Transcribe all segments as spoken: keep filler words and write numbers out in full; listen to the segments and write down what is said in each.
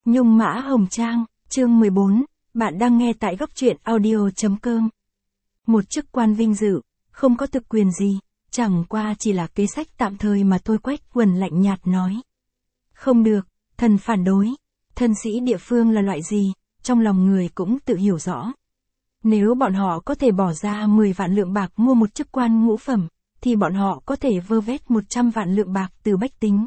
Nhung Mã Hồng Trang, chương mười bốn, bạn đang nghe tại góc truyện audio.com. Một chức quan vinh dự, không có thực quyền gì, chẳng qua chỉ là kế sách tạm thời mà thôi. Quách Quần lạnh nhạt nói. Không được, thần phản đối. Thân sĩ địa phương là loại gì, trong lòng người cũng tự hiểu rõ. Nếu bọn họ có thể bỏ ra mười vạn lượng bạc mua một chức quan ngũ phẩm, thì bọn họ có thể vơ vét một trăm vạn lượng bạc từ bách tính.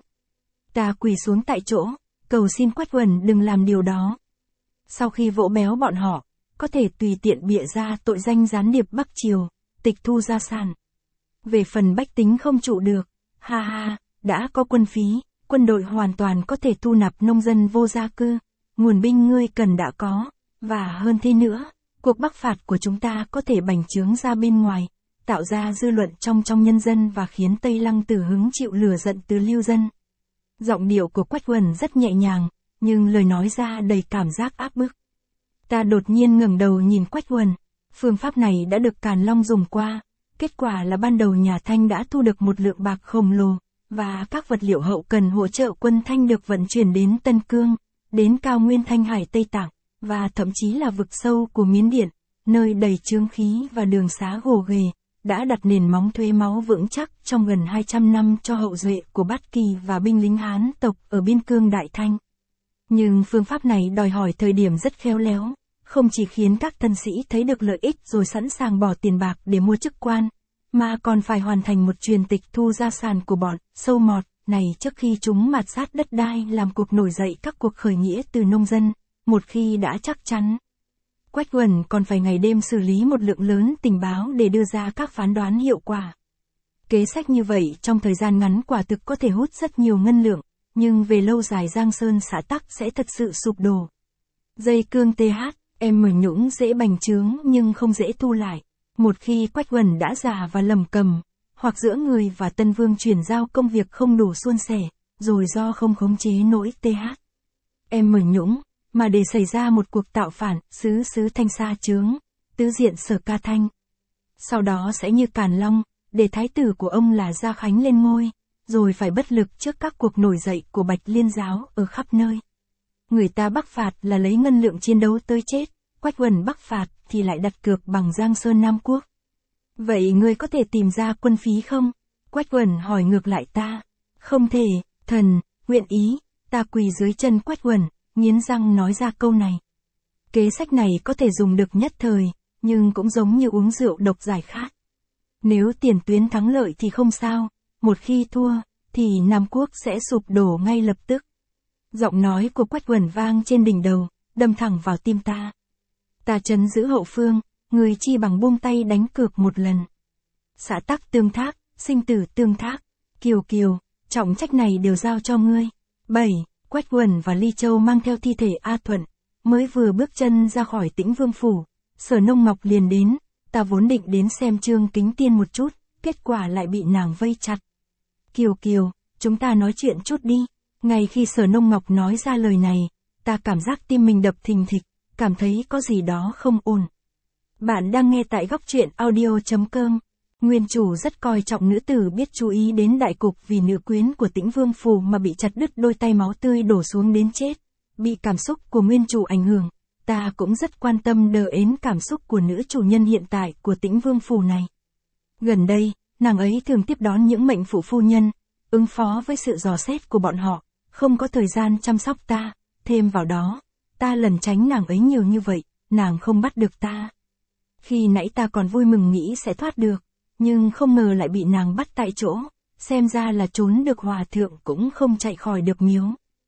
Ta quỳ xuống tại chỗ, cầu xin Quách Quần đừng làm điều đó. Sau khi vỗ béo bọn họ, có thể tùy tiện bịa ra tội danh gián điệp Bắc Triều, tịch thu gia sản. Về phần bách tính không trụ được, ha ha, đã có quân phí, quân đội hoàn toàn có thể thu nạp nông dân vô gia cư, nguồn binh ngươi cần đã có, và hơn thế nữa, cuộc bắc phạt của chúng ta có thể bành trướng ra bên ngoài, tạo ra dư luận trong trong nhân dân và khiến Tây Lăng Tử hứng chịu lửa giận từ lưu dân. Giọng điệu của Quách Quần rất nhẹ nhàng, nhưng lời nói ra đầy cảm giác áp bức. Ta đột nhiên ngẩng đầu nhìn Quách Quần. Phương pháp này đã được Càn Long dùng qua. Kết quả là ban đầu nhà Thanh đã thu được một lượng bạc khổng lồ, và các vật liệu hậu cần hỗ trợ quân Thanh được vận chuyển đến Tân Cương, đến cao nguyên Thanh Hải Tây Tạng, và thậm chí là vực sâu của Miến Điện, nơi đầy chướng khí và đường xá gồ ghề, đã đặt nền móng thuế máu vững chắc trong gần hai trăm năm cho hậu duệ của Bát Kỳ và binh lính Hán tộc ở biên cương Đại Thanh. Nhưng phương pháp này đòi hỏi thời điểm rất khéo léo, không chỉ khiến các thân sĩ thấy được lợi ích rồi sẵn sàng bỏ tiền bạc để mua chức quan, mà còn phải hoàn thành một truyền tịch thu gia sản của bọn sâu mọt này trước khi chúng mạt sát đất đai làm cuộc nổi dậy các cuộc khởi nghĩa từ nông dân, một khi đã chắc chắn. Quách Quần còn phải ngày đêm xử lý một lượng lớn tình báo để đưa ra các phán đoán hiệu quả. Kế sách như vậy trong thời gian ngắn quả thực có thể hút rất nhiều ngân lượng, nhưng về lâu dài Giang Sơn xã tắc sẽ thật sự sụp đổ. Dây cương tê hát, em mở nhũng dễ bành trướng nhưng không dễ thu lại. Một khi Quách Quần đã già và lầm cầm, hoặc giữa người và Tân Vương chuyển giao công việc không đủ suôn sẻ, rồi do không khống chế nổi tê hát. Em mở nhũng, mà để xảy ra một cuộc tạo phản, xứ xứ Thanh sa chướng, tứ diện Sở Ca Thanh. Sau đó sẽ như Càn Long, để thái tử của ông là Gia Khánh lên ngôi, rồi phải bất lực trước các cuộc nổi dậy của Bạch Liên giáo ở khắp nơi. Người ta bắc phạt là lấy ngân lượng chiến đấu tới chết, Quách Quần bắc phạt thì lại đặt cược bằng Giang Sơn Nam Quốc. Vậy ngươi có thể tìm ra quân phí không? Quách Quần hỏi ngược lại ta. Không thể, thần, nguyện ý. Ta quỳ dưới chân Quách Quần, nghiến răng nói ra câu này. Kế sách này có thể dùng được nhất thời, nhưng cũng giống như uống rượu độc giải khát. Nếu tiền tuyến thắng lợi thì không sao, một khi thua, thì Nam Quốc sẽ sụp đổ ngay lập tức. Giọng nói của Quách Quần vang trên đỉnh đầu, đâm thẳng vào tim ta. Ta trấn giữ hậu phương, người chi bằng buông tay đánh cược một lần. Xã tắc tương thác, sinh tử tương thác, Kiều Kiều, trọng trách này đều giao cho ngươi. bảy. Quách Quần và Ly Châu mang theo thi thể A Thuận, mới vừa bước chân ra khỏi Tĩnh Vương phủ, Sở Nông Ngọc liền đến, ta vốn định đến xem Trương Kính Tiên một chút, kết quả lại bị nàng vây chặt. Kiều Kiều, chúng ta nói chuyện chút đi. Ngay khi Sở Nông Ngọc nói ra lời này, ta cảm giác tim mình đập thình thịch, cảm thấy có gì đó không ổn. Bạn đang nghe tại góc truyện audio.com. Nguyên chủ rất coi trọng nữ tử biết chú ý đến đại cục vì nữ quyến của Tĩnh Vương phủ mà bị chặt đứt đôi tay máu tươi đổ xuống đến chết. Bị cảm xúc của nguyên chủ ảnh hưởng, ta cũng rất quan tâm đờ ến cảm xúc của nữ chủ nhân hiện tại của Tĩnh Vương phủ này. Gần đây, nàng ấy thường tiếp đón những mệnh phụ phu nhân, ứng phó với sự dò xét của bọn họ, không có thời gian chăm sóc ta, thêm vào đó, ta lẩn tránh nàng ấy nhiều như vậy, nàng không bắt được ta. Khi nãy ta còn vui mừng nghĩ sẽ thoát được, nhưng không ngờ lại bị nàng bắt tại chỗ, xem ra là trốn được hòa thượng cũng không chạy khỏi được miếu.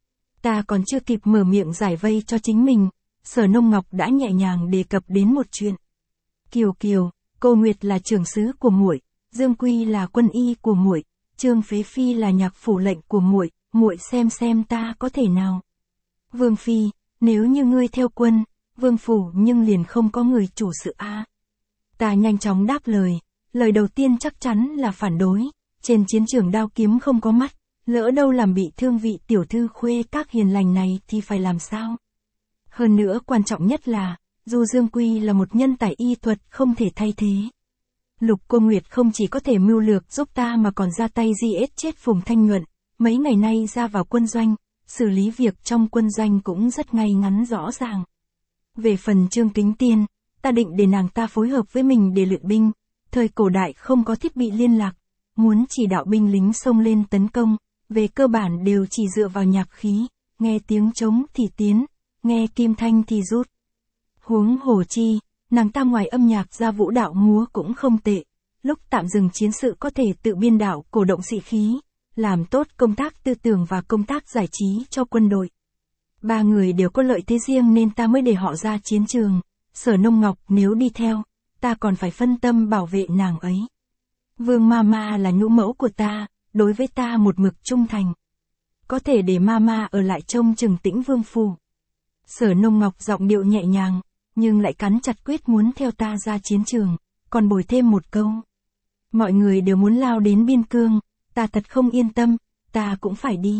Ta còn chưa kịp mở miệng giải vây cho chính mình, Sở Nông Ngọc đã nhẹ nhàng đề cập đến một chuyện. Kiều Kiều, cô Nguyệt là trưởng sứ của muội, Dương Quy là quân y của muội, Trương Phế Phi là nhạc phủ lệnh của muội, muội xem xem ta có thể nào. Vương Phi, nếu như ngươi theo quân, Vương phủ nhưng liền không có người chủ sự a. À. Ta nhanh chóng đáp lời, lời đầu tiên chắc chắn là phản đối, trên chiến trường đao kiếm không có mắt, lỡ đâu làm bị thương vị tiểu thư khuê các hiền lành này thì phải làm sao? Hơn nữa quan trọng nhất là, dù Dương Quy là một nhân tài y thuật không thể thay thế. Lục Cô Nguyệt không chỉ có thể mưu lược giúp ta mà còn ra tay di ết chết Phùng Thanh Nhuận, mấy ngày nay ra vào quân doanh, xử lý việc trong quân doanh cũng rất ngay ngắn rõ ràng. Về phần Trương Kính Tiên, ta định để nàng ta phối hợp với mình để luyện binh, thời cổ đại không có thiết bị liên lạc, muốn chỉ đạo binh lính xông lên tấn công, về cơ bản đều chỉ dựa vào nhạc khí, nghe tiếng trống thì tiến, nghe kim thanh thì rút. Huống hồ chi, nàng ta ngoài âm nhạc ra vũ đạo múa cũng không tệ, lúc tạm dừng chiến sự có thể tự biên đạo cổ động sĩ khí, làm tốt công tác tư tưởng và công tác giải trí cho quân đội. Ba người đều có lợi thế riêng nên ta mới để họ ra chiến trường, Sở Nông Ngọc nếu đi theo, ta còn phải phân tâm bảo vệ nàng ấy. Vương Mama là nhũ mẫu của ta, đối với ta một mực trung thành. Có thể để Mama ở lại trông chừng Tĩnh Vương phủ. Sở Nông Ngọc giọng điệu nhẹ nhàng, nhưng lại cắn chặt quyết muốn theo ta ra chiến trường, còn bồi thêm một câu. Mọi người đều muốn lao đến biên cương, ta thật không yên tâm, ta cũng phải đi.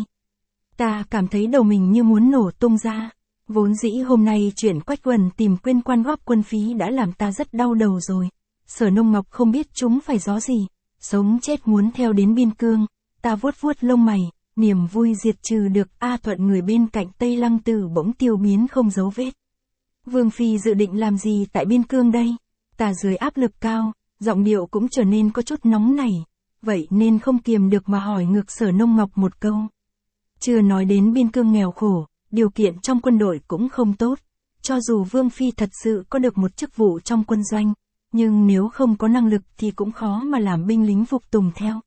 Ta cảm thấy đầu mình như muốn nổ tung ra. Vốn dĩ hôm nay chuyện Quách Quần tìm Quyên Quan góp quân phí đã làm ta rất đau đầu rồi. Sở Nông Ngọc không biết chúng phải gió gì, sống chết muốn theo đến biên cương, ta vuốt vuốt lông mày, niềm vui diệt trừ được A Thuận người bên cạnh Tây Lăng Tử bỗng tiêu biến không dấu vết. Vương Phi dự định làm gì tại biên cương đây? Ta dưới áp lực cao, giọng điệu cũng trở nên có chút nóng nảy, vậy nên không kiềm được mà hỏi ngược Sở Nông Ngọc một câu. Chưa nói đến biên cương nghèo khổ, điều kiện trong quân đội cũng không tốt, cho dù Vương Phi thật sự có được một chức vụ trong quân doanh, nhưng nếu không có năng lực thì cũng khó mà làm binh lính phục tùng theo.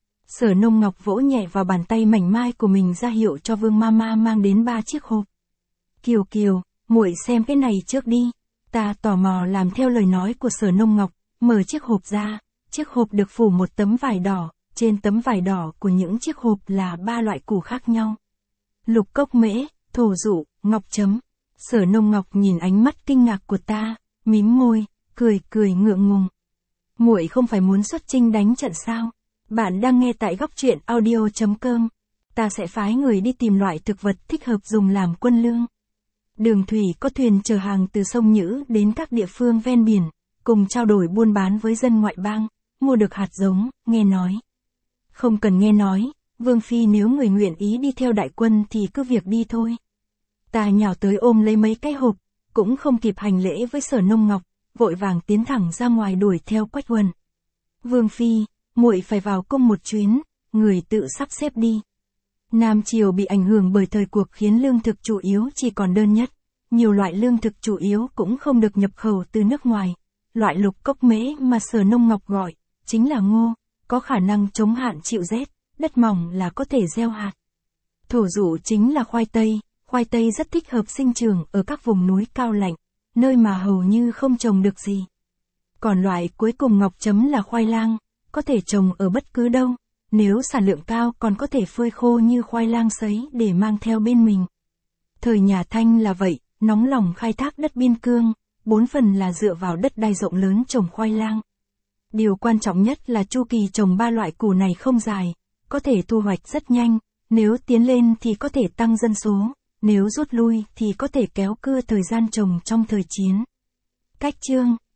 Sở Nông Ngọc vỗ nhẹ vào bàn tay mảnh mai của mình ra hiệu cho Vương Mama mang đến ba chiếc hộp. Kiều Kiều, muội xem cái này trước đi. Ta tò mò làm theo lời nói của Sở Nông Ngọc, mở chiếc hộp ra, chiếc hộp được phủ một tấm vải đỏ, trên tấm vải đỏ của những chiếc hộp là ba loại củ khác nhau. Lục cốc mễ, thổ dụ, ngọc chấm. Sở Nông Ngọc nhìn ánh mắt kinh ngạc của ta, mím môi, cười cười ngượng ngùng. Muội không phải muốn xuất chinh đánh trận sao? Bạn đang nghe tại góc truyện audio chấm com. Ta sẽ phái người đi tìm loại thực vật thích hợp dùng làm quân lương. Đường thủy có thuyền chở hàng từ sông Nhữ đến các địa phương ven biển, cùng trao đổi buôn bán với dân ngoại bang, mua được hạt giống, nghe nói. Không cần nghe nói, Vương Phi nếu người nguyện ý đi theo đại quân thì cứ việc đi thôi. Ta nhào tới ôm lấy mấy cái hộp, cũng không kịp hành lễ với Sở Nông Ngọc, vội vàng tiến thẳng ra ngoài đuổi theo Quách Huân. Vương Phi, muội phải vào cung một chuyến, người tự sắp xếp đi. Nam Triều bị ảnh hưởng bởi thời cuộc khiến lương thực chủ yếu chỉ còn đơn nhất, nhiều loại lương thực chủ yếu cũng không được nhập khẩu từ nước ngoài. Loại lục cốc mễ mà Sở Nông Ngọc gọi, chính là ngô, có khả năng chống hạn chịu rét, đất mỏng là có thể gieo hạt. Thổ dụ chính là khoai tây, khoai tây rất thích hợp sinh trưởng ở các vùng núi cao lạnh, nơi mà hầu như không trồng được gì. Còn loại cuối cùng ngọc chấm là khoai lang, có thể trồng ở bất cứ đâu, nếu sản lượng cao còn có thể phơi khô như khoai lang sấy để mang theo bên mình. Thời nhà Thanh là vậy, nóng lòng khai thác đất biên cương, bốn phần là dựa vào đất đai rộng lớn trồng khoai lang. Điều quan trọng nhất là chu kỳ trồng ba loại củ này không dài, có thể thu hoạch rất nhanh, nếu tiến lên thì có thể tăng dân số, nếu rút lui thì có thể kéo cưa thời gian trồng trong thời chiến. Cách chương